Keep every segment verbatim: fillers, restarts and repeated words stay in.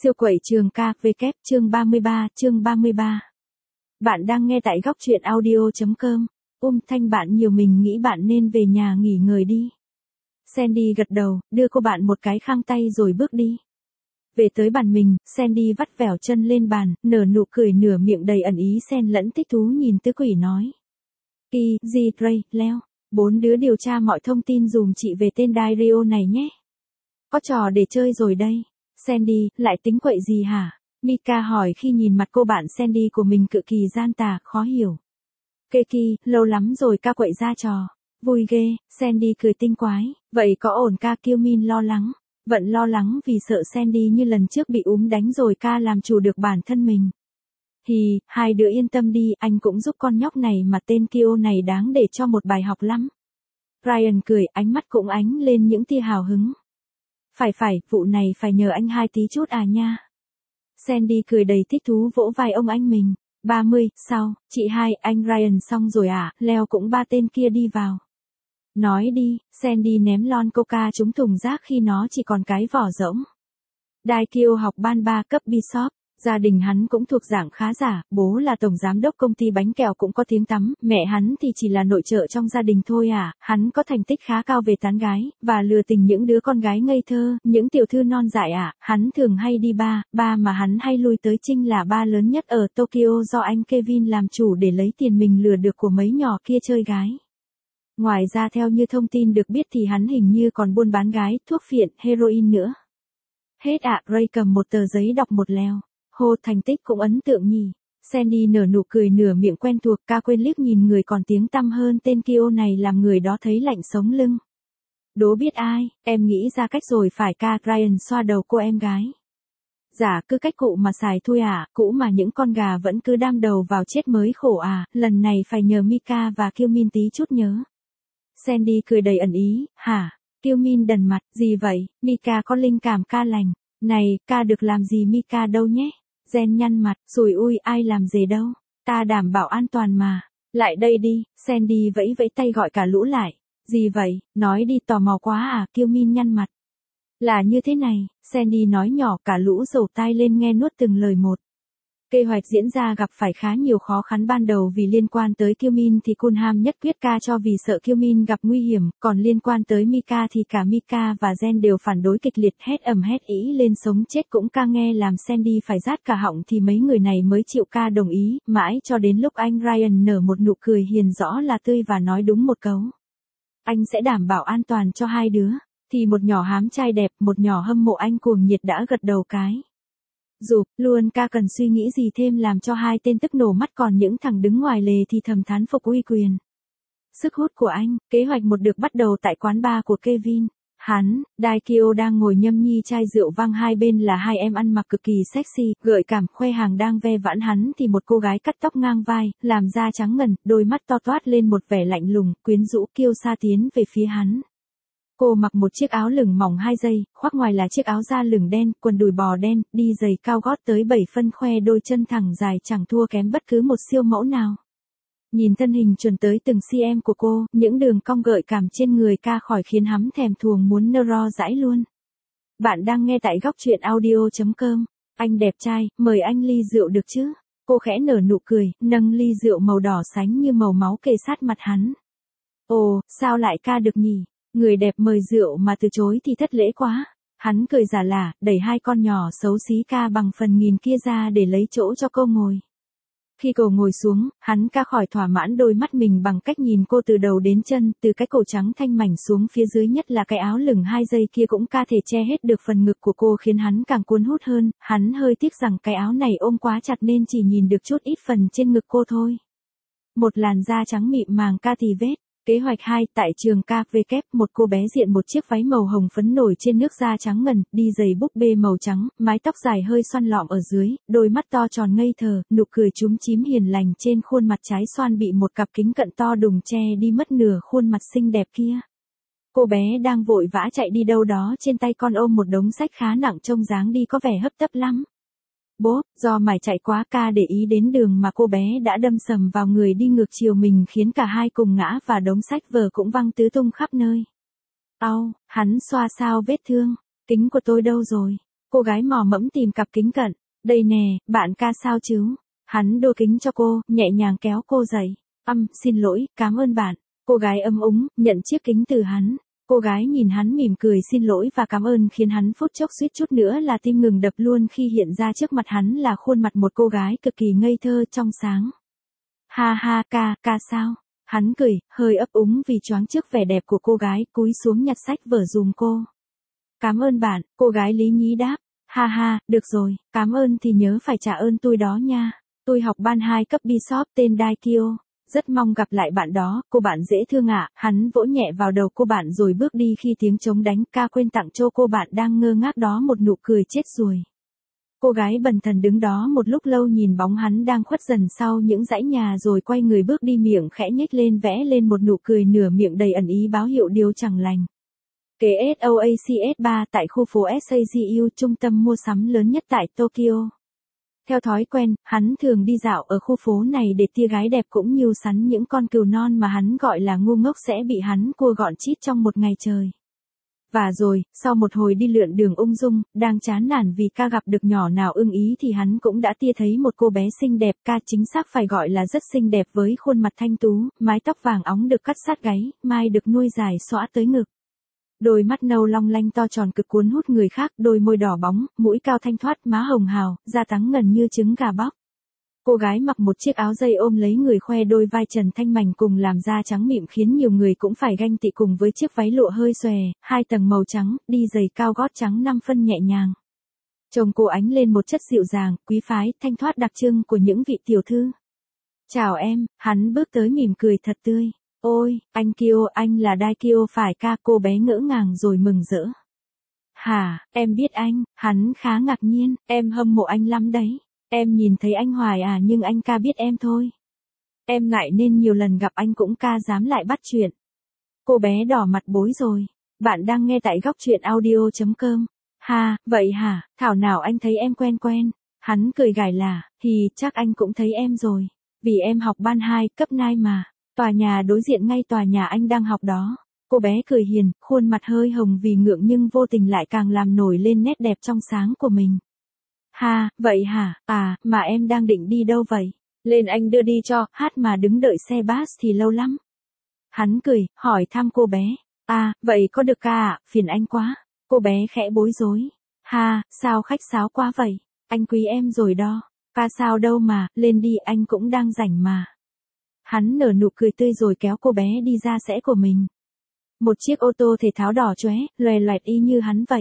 Siêu quẩy trường ca vê kép chương ba mươi ba, chương ba mươi ba. Bạn đang nghe tại góc truyện audio.com. Um thanh bạn nhiều mình nghĩ bạn nên về nhà nghỉ ngơi đi. Sandy gật đầu, đưa cô bạn một cái khang tay rồi bước đi. Về tới bàn mình, Sandy vắt vẻo chân lên bàn, nở nụ cười nửa miệng đầy ẩn ý xen lẫn thích thú nhìn tứ quỷ nói. Ki, Di, Ray, Leo, bốn đứa điều tra mọi thông tin dùm chị về tên Dario này nhé. Có trò để chơi rồi đây. Sandy, lại tính quậy gì hả? Mika hỏi khi nhìn mặt cô bạn Sandy của mình cực kỳ gian tà, khó hiểu. Keki, lâu lắm rồi ca quậy ra trò. Vui ghê, Sandy cười tinh quái. Vậy có ổn ca? Kyomin lo lắng. Vẫn lo lắng vì sợ Sandy như lần trước bị úm đánh rồi ca làm chủ được bản thân mình. Hì, hai đứa yên tâm đi, anh cũng giúp con nhóc này mà tên Kyo này đáng để cho một bài học lắm. Ryan cười, ánh mắt cũng ánh lên những tia hào hứng. Phải phải, vụ này phải nhờ anh hai tí chút à nha. Sandy cười đầy thích thú vỗ vai ông anh mình. ba mươi, sao, chị hai, anh Ryan xong rồi à, Leo cũng ba tên kia đi vào. Nói đi, Sandy ném lon coca trúng thùng rác khi nó chỉ còn cái vỏ rỗng. Daikyo học ban ba cấp Bishop. Gia đình hắn cũng thuộc dạng khá giả, bố là tổng giám đốc công ty bánh kẹo cũng có tiếng tăm, mẹ hắn thì chỉ là nội trợ trong gia đình thôi à, hắn có thành tích khá cao về tán gái, và lừa tình những đứa con gái ngây thơ, những tiểu thư non dại à, hắn thường hay đi bar, bar mà hắn hay lui tới chính là bar lớn nhất ở Tokyo do anh Kevin làm chủ để lấy tiền mình lừa được của mấy nhỏ kia chơi gái. Ngoài ra theo như thông tin được biết thì hắn hình như còn buôn bán gái, thuốc phiện, heroin nữa. Hết ạ, à, Ray cầm một tờ giấy đọc một lèo. Hô, thành tích cũng ấn tượng nhỉ. Sandy nở nụ cười nửa miệng quen thuộc, ca quên liếc nhìn người còn tiếng tăm hơn tên Kyo này làm người đó thấy lạnh sống lưng. Đố biết ai, em nghĩ ra cách rồi phải ca. Ryan xoa đầu cô em gái. Dạ, cứ cách cụ mà xài thôi à, cũ mà những con gà vẫn cứ đam đầu vào chết mới khổ à, lần này phải nhờ Mika và Kyomin tí chút nhớ. Sandy cười đầy ẩn ý, hả? Kyomin đần mặt, gì vậy, Mika có linh cảm ca lành. Này, ca được làm gì Mika đâu nhé. Jen nhăn mặt, rùi ui ai làm gì đâu. Ta đảm bảo an toàn mà. Lại đây đi, Sandy vẫy vẫy tay gọi cả lũ lại. Gì vậy, nói đi tò mò quá à, Kyomin nhăn mặt. Là như thế này, Sandy nói nhỏ cả lũ dầu tai lên nghe nuốt từng lời một. Kế hoạch diễn ra gặp phải khá nhiều khó khăn ban đầu vì liên quan tới Kyomin thì Kunham nhất quyết ca cho vì sợ Kyomin gặp nguy hiểm, còn liên quan tới Mika thì cả Mika và Jen đều phản đối kịch liệt hét ầm hét ý lên sống chết cũng ca nghe làm Sandy phải rát cả họng thì mấy người này mới chịu ca đồng ý, mãi cho đến lúc anh Ryan nở một nụ cười hiền rõ là tươi và nói đúng một câu. Anh sẽ đảm bảo an toàn cho hai đứa, thì một nhỏ hám trai đẹp, một nhỏ hâm mộ anh cuồng nhiệt đã gật đầu cái. Dụp, luôn ca cần suy nghĩ gì thêm làm cho hai tên tức nổ mắt còn những thằng đứng ngoài lề thì thầm thán phục uy quyền. Sức hút của anh, kế hoạch một được bắt đầu tại quán bar của Kevin. Hắn, Daikyo đang ngồi nhâm nhi chai rượu vang hai bên là hai em ăn mặc cực kỳ sexy, gợi cảm khoe hàng đang ve vãn hắn thì một cô gái cắt tóc ngang vai, làm da trắng ngần, đôi mắt to toát lên một vẻ lạnh lùng, quyến rũ kiêu sa tiến về phía hắn. Cô mặc một chiếc áo lửng mỏng hai dây, khoác ngoài là chiếc áo da lửng đen, quần đùi bò đen, đi giày cao gót tới bảy phân khoe đôi chân thẳng dài chẳng thua kém bất cứ một siêu mẫu nào. Nhìn thân hình chuẩn tới từng cm của cô, những đường cong gợi cảm trên người ca khỏi khiến hắm thèm thuồng muốn nơ ro dãi luôn. Bạn đang nghe tại góc truyện audio.com. Anh đẹp trai, mời anh ly rượu được chứ? Cô khẽ nở nụ cười, nâng ly rượu màu đỏ sánh như màu máu kề sát mặt hắn. Ồ, sao lại ca được nhỉ? Người đẹp mời rượu mà từ chối thì thất lễ quá. Hắn cười giả lả, đẩy hai con nhỏ xấu xí ca bằng phần nghìn kia ra để lấy chỗ cho cô ngồi. Khi cô ngồi xuống, hắn ca khỏi thỏa mãn đôi mắt mình bằng cách nhìn cô từ đầu đến chân, từ cái cổ trắng thanh mảnh xuống phía dưới nhất là cái áo lửng hai dây kia cũng ca thể che hết được phần ngực của cô khiến hắn càng cuốn hút hơn, hắn hơi tiếc rằng cái áo này ôm quá chặt nên chỉ nhìn được chút ít phần trên ngực cô thôi. Một làn da trắng mịn màng ca thì vết. Kế hoạch hai, tại trường ca vê kép, một cô bé diện một chiếc váy màu hồng phấn nổi trên nước da trắng ngần, đi giày búp bê màu trắng, mái tóc dài hơi xoăn lọm ở dưới, đôi mắt to tròn ngây thờ, nụ cười chúm chím hiền lành trên khuôn mặt trái xoan bị một cặp kính cận to đùng che đi mất nửa khuôn mặt xinh đẹp kia. Cô bé đang vội vã chạy đi đâu đó trên tay con ôm một đống sách khá nặng trông dáng đi có vẻ hấp tấp lắm. Bố, do mải chạy quá ca để ý đến đường mà cô bé đã đâm sầm vào người đi ngược chiều mình khiến cả hai cùng ngã và đống sách vở cũng văng tứ tung khắp nơi. Au, hắn xoa xao vết thương, kính của tôi đâu rồi? Cô gái mò mẫm tìm cặp kính cận. Đây nè, bạn ca sao chứ? Hắn đôi kính cho cô, nhẹ nhàng kéo cô dậy. Âm, xin lỗi, cảm ơn bạn. Cô gái ấm úng, nhận chiếc kính từ hắn. Cô gái nhìn hắn mỉm cười xin lỗi và cảm ơn khiến hắn phút chốc suýt chút nữa là tim ngừng đập luôn khi hiện ra trước mặt hắn là khuôn mặt một cô gái cực kỳ ngây thơ trong sáng. Ha ha, ca, ca sao? Hắn cười, hơi ấp úng vì choáng trước vẻ đẹp của cô gái, cúi xuống nhặt sách vở giùm cô. Cảm ơn bạn, cô gái lý nhí đáp. Ha ha, được rồi, cảm ơn thì nhớ phải trả ơn tôi đó nha. Tôi học ban hai cấp Bishop tên Daikyo. Rất mong gặp lại bạn đó, cô bạn dễ thương ạ. À. Hắn vỗ nhẹ vào đầu cô bạn rồi bước đi khi tiếng trống đánh ca quên tặng cho cô bạn đang ngơ ngác đó một nụ cười chết ruồi. Cô gái bần thần đứng đó một lúc lâu nhìn bóng hắn đang khuất dần sau những dãy nhà rồi quay người bước đi miệng khẽ nhếch lên vẽ lên một nụ cười nửa miệng đầy ẩn ý báo hiệu điều chẳng lành. Kế ét ô a xê ét ba tại khu phố ét a giê u, trung tâm mua sắm lớn nhất tại Tokyo. Theo thói quen, hắn thường đi dạo ở khu phố này để tia gái đẹp cũng như sắn những con cừu non mà hắn gọi là ngu ngốc sẽ bị hắn cua gọn chít trong một ngày trời. Và rồi, sau một hồi đi lượn đường ung dung, đang chán nản vì ca gặp được nhỏ nào ưng ý thì hắn cũng đã tia thấy một cô bé xinh đẹp, ca chính xác phải gọi là rất xinh đẹp với khuôn mặt thanh tú, mái tóc vàng óng được cắt sát gáy, mai được nuôi dài xõa tới ngực. Đôi mắt nâu long lanh to tròn cực cuốn hút người khác, đôi môi đỏ bóng, mũi cao thanh thoát, má hồng hào, da trắng ngần như trứng gà bóc. Cô gái mặc một chiếc áo dây ôm lấy người khoe đôi vai trần thanh mảnh cùng làm da trắng mịn khiến nhiều người cũng phải ganh tị cùng với chiếc váy lụa hơi xòe, hai tầng màu trắng, đi giày cao gót trắng năm phân nhẹ nhàng. Trông cô ánh lên một chất dịu dàng, quý phái, thanh thoát đặc trưng của những vị tiểu thư. Chào em, hắn bước tới mỉm cười thật tươi. Ôi, anh Kyo, anh là Daikyo phải ca, cô bé ngỡ ngàng rồi mừng rỡ. Hả, em biết anh, hắn khá ngạc nhiên, em hâm mộ anh lắm đấy. Em nhìn thấy anh hoài à nhưng anh ca biết em thôi. Em ngại nên nhiều lần gặp anh cũng ca dám lại bắt chuyện. Cô bé đỏ mặt bối rồi. Bạn đang nghe tại góc truyện audio chấm com. Ha, vậy hả, thảo nào anh thấy em quen quen. Hắn cười gài là, thì chắc anh cũng thấy em rồi. Vì em học ban hai, cấp hai mà. Tòa nhà đối diện ngay tòa nhà anh đang học đó. Cô bé cười hiền, khuôn mặt hơi hồng vì ngượng nhưng vô tình lại càng làm nổi lên nét đẹp trong sáng của mình. Ha, vậy hả, à, mà em đang định đi đâu vậy? Lên anh đưa đi cho, hát mà đứng đợi xe bus thì lâu lắm. Hắn cười, hỏi thăm cô bé. À, vậy có được ca ạ, phiền anh quá. Cô bé khẽ bối rối. Ha, sao khách sáo quá vậy? Anh quý em rồi đó. Ca sao đâu mà, lên đi anh cũng đang rảnh mà. Hắn nở nụ cười tươi rồi kéo cô bé đi ra sẽ của mình. Một chiếc ô tô thể thao đỏ chóe, loè loẹt y như hắn vậy.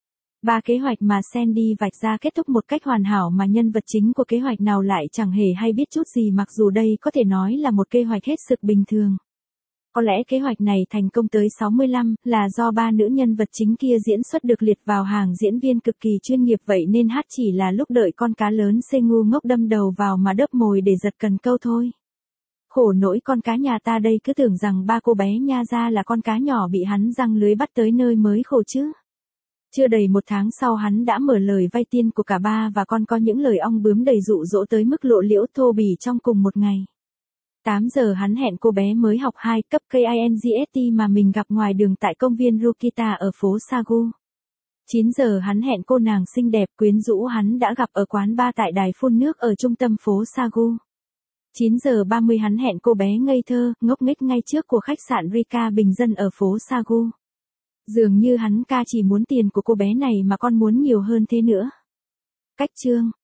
Ba kế hoạch mà Sandy vạch ra kết thúc một cách hoàn hảo mà nhân vật chính của kế hoạch nào lại chẳng hề hay biết chút gì mặc dù đây có thể nói là một kế hoạch hết sức bình thường. Có lẽ kế hoạch này thành công tới sáu mươi lăm là do ba nữ nhân vật chính kia diễn xuất được liệt vào hàng diễn viên cực kỳ chuyên nghiệp vậy nên hát chỉ là lúc đợi con cá lớn xê ngu ngốc đâm đầu vào mà đớp mồi để giật cần câu thôi. Khổ nỗi con cá nhà ta đây cứ tưởng rằng ba cô bé nha ra là con cá nhỏ bị hắn giăng lưới bắt tới nơi mới khổ chứ. Chưa đầy một tháng sau hắn đã mở lời vay tiền của cả ba và còn có những lời ong bướm đầy dụ dỗ tới mức lộ liễu thô bỉ trong cùng một ngày. tám giờ hắn hẹn cô bé mới học hai cấp Kingst mà mình gặp ngoài đường tại công viên Rukita ở phố Sagu. chín giờ hắn hẹn cô nàng xinh đẹp quyến rũ hắn đã gặp ở quán bar tại đài phun nước ở trung tâm phố Sagu. chín giờ ba mươi hắn hẹn cô bé ngây thơ, ngốc nghếch ngay trước của khách sạn Rika bình dân ở phố Sagu. Dường như hắn ca chỉ muốn tiền của cô bé này mà còn muốn nhiều hơn thế nữa. Cách chương